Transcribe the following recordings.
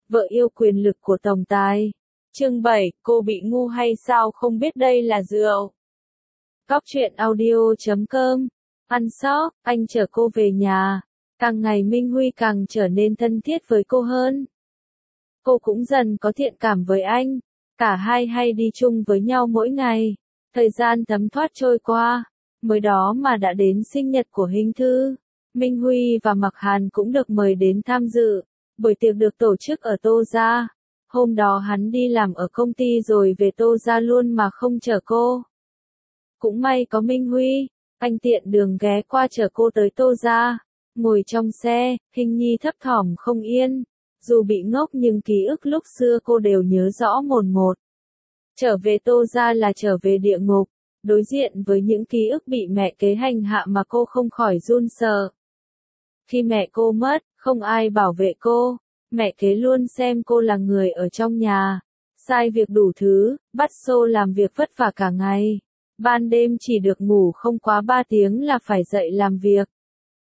vợ yêu quyền lực của tổng tài. Chương 7, cô bị ngu hay sao không biết đây là rượu. Góc truyện audio.com. Ăn sóc, anh chở cô về nhà. Càng ngày Minh Huy càng trở nên thân thiết với cô hơn. Cô cũng dần có thiện cảm với anh. Cả hai hay đi chung với nhau mỗi ngày. Thời gian thấm thoát trôi qua. Mới đó mà đã đến sinh nhật của Hình Thư. Minh Huy và Mặc Hàn cũng được mời đến tham dự. Buổi tiệc được tổ chức ở Tô Gia. Hôm đó hắn đi làm ở công ty rồi về Tô Gia luôn mà không chở cô. Cũng may có Minh Huy, anh tiện đường ghé qua chở cô tới Tô Gia. Ngồi trong xe, Hình Nhi thấp thỏm không yên. Dù bị ngốc nhưng ký ức lúc xưa cô đều nhớ rõ mồn một. Trở về Tô Gia là trở về địa ngục. Đối diện với những ký ức bị mẹ kế hành hạ mà cô không khỏi run sợ. Khi mẹ cô mất, không ai bảo vệ cô. Mẹ kế luôn xem cô là người ở trong nhà. Sai việc đủ thứ, bắt xô làm việc vất vả cả ngày. Ban đêm chỉ được ngủ không quá 3 tiếng là phải dậy làm việc.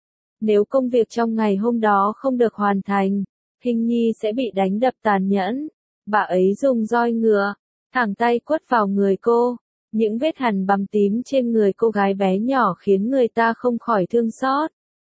Nếu công việc trong ngày hôm đó không được hoàn thành, Hình Nhi sẽ bị đánh đập tàn nhẫn. Bà ấy dùng roi ngựa, thẳng tay quất vào người cô. Những vết hằn bầm tím trên người cô gái bé nhỏ khiến người ta không khỏi thương xót.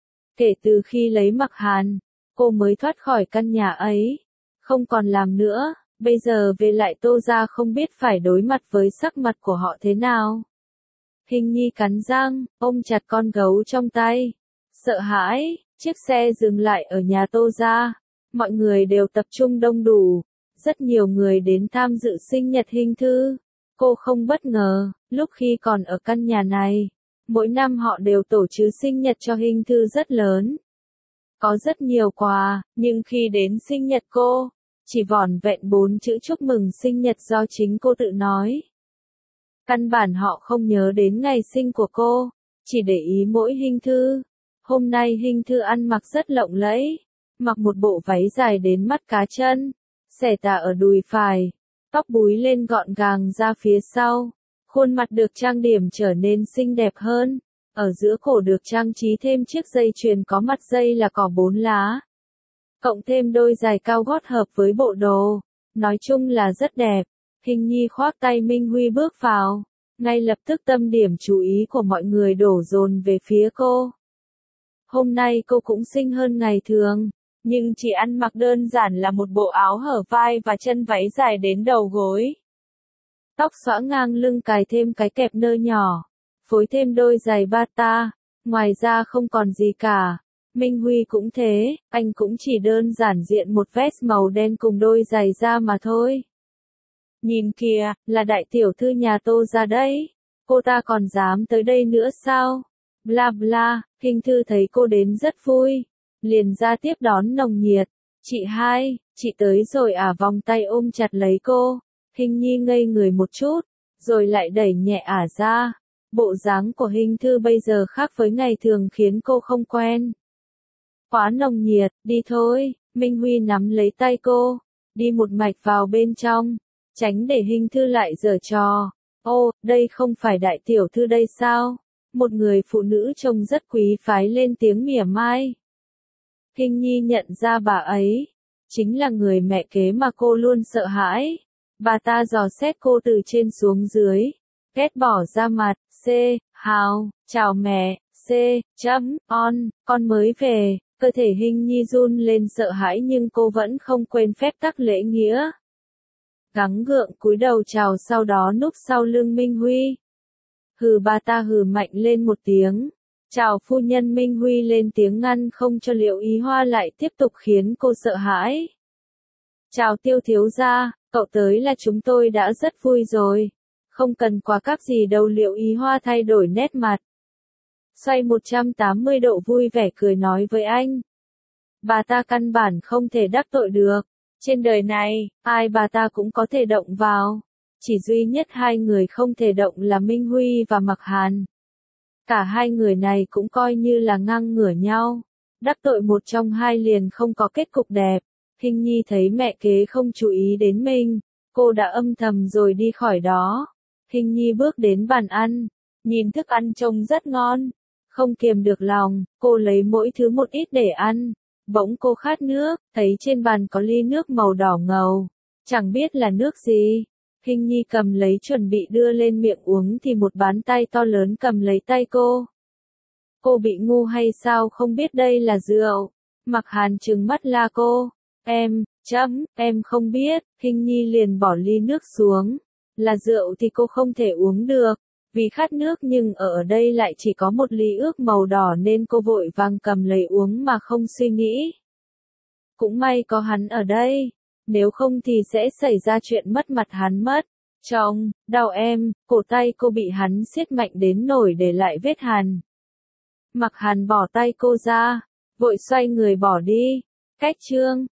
Kể từ khi lấy Mặc Hàn, cô mới thoát khỏi căn nhà ấy. Không còn làm nữa, bây giờ về lại Tô Gia không biết phải đối mặt với sắc mặt của họ thế nào. Hình Nhi cắn răng, ôm chặt con gấu trong tay. Sợ hãi, chiếc xe dừng lại ở nhà Tô Gia. Mọi người đều tập trung đông đủ. Rất nhiều người đến tham dự sinh nhật Hình Thư. Cô không bất ngờ, lúc khi còn ở căn nhà này, mỗi năm họ đều tổ chức sinh nhật cho Hình Thư rất lớn. Có rất nhiều quà, nhưng khi đến sinh nhật cô, chỉ vỏn vẹn 4 chữ chúc mừng sinh nhật do chính cô tự nói. Căn bản họ không nhớ đến ngày sinh của cô, chỉ để ý mỗi Hình Thư. Hôm nay Hình Thư ăn mặc rất lộng lẫy, mặc một bộ váy dài đến mắt cá chân, xẻ tà ở đùi phải, tóc búi lên gọn gàng ra phía sau, khuôn mặt được trang điểm trở nên xinh đẹp hơn. Ở giữa cổ được trang trí thêm chiếc dây chuyền có mặt dây là cỏ 4 lá. Cộng thêm đôi giày cao gót hợp với bộ đồ. Nói chung là rất đẹp. Hình Nhi khoác tay Minh Huy bước vào. Ngay lập tức tâm điểm chú ý của mọi người đổ dồn về phía cô. Hôm nay cô cũng xinh hơn ngày thường. Nhưng chỉ ăn mặc đơn giản là một bộ áo hở vai và chân váy dài đến đầu gối. Tóc xõa ngang lưng cài thêm cái kẹp nơ nhỏ. Phối thêm đôi giày bata, ngoài ra không còn gì cả. Minh Huy cũng thế, anh cũng chỉ đơn giản diện một vest màu đen cùng đôi giày da mà thôi. Nhìn kìa, là đại tiểu thư nhà Tô Gia đấy. Cô ta còn dám tới đây nữa sao? Bla bla, Hình Thư thấy cô đến rất vui. Liền ra tiếp đón nồng nhiệt. Chị hai, chị tới rồi à, vòng tay ôm chặt lấy cô. Hình Nhi ngây người một chút, rồi lại đẩy nhẹ ả ra. Bộ dáng của Hình Thư bây giờ khác với ngày thường khiến cô không quen. Quá nồng nhiệt, đi thôi. Minh Huy nắm lấy tay cô, đi một mạch vào bên trong, tránh để Hình Thư lại giở trò. Ô, đây không phải đại tiểu thư đây sao? Một người phụ nữ trông rất quý phái lên tiếng mỉa mai. Hình Nhi nhận ra bà ấy, chính là người mẹ kế mà cô luôn sợ hãi. Bà ta dò xét cô từ trên xuống dưới, ghét bỏ ra mặt. C, Hào, chào mẹ. C, con mới về. Cơ thể Hình Nhi run lên sợ hãi nhưng cô vẫn không quên phép tắc lễ nghĩa. Gắng gượng cúi đầu chào, sau đó núp sau lưng Minh Huy. Hừ, bà ta hừ mạnh lên một tiếng. Chào phu nhân. Minh Huy lên tiếng ngăn không cho Liệu Ý Hoa lại tiếp tục khiến cô sợ hãi. Chào Tiêu thiếu gia, cậu tới là chúng tôi đã rất vui rồi. Không cần quà cáp gì đâu. Liệu Ý Hoa thay đổi nét mặt. Xoay 180 độ vui vẻ cười nói với anh. Bà ta căn bản không thể đắc tội được. Trên đời này, ai bà ta cũng có thể động vào. Chỉ duy nhất hai người không thể động là Minh Huy và Mặc Hàn. Cả hai người này cũng coi như là ngang ngửa nhau. Đắc tội một trong hai liền không có kết cục đẹp. Hình Nhi thấy mẹ kế không chú ý đến mình, cô đã âm thầm rồi đi khỏi đó. Hình Nhi bước đến bàn ăn, nhìn thức ăn trông rất ngon. Không kiềm được lòng, cô lấy mỗi thứ một ít để ăn. Bỗng cô khát nước, thấy trên bàn có ly nước màu đỏ ngầu. Chẳng biết là nước gì. Hình nhi cầm lấy chuẩn bị đưa lên miệng uống thì một bàn tay to lớn cầm lấy tay cô. Cô bị ngu hay sao không biết đây là rượu? Mặc Hàn trừng mắt la cô. Em không biết. Hình nhi liền bỏ ly nước xuống. Là rượu thì cô không thể uống được. Vì khát nước nhưng ở đây lại chỉ có một ly ướt màu đỏ nên cô vội vàng cầm lấy uống mà không suy nghĩ. Cũng may có hắn ở đây. Nếu không thì sẽ xảy ra chuyện mất mặt hắn mất. Chồng, đau em, cổ tay cô bị hắn siết mạnh đến nổi để lại vết hằn. Mặc Hàn bỏ tay cô ra, vội xoay người bỏ đi. Cách chương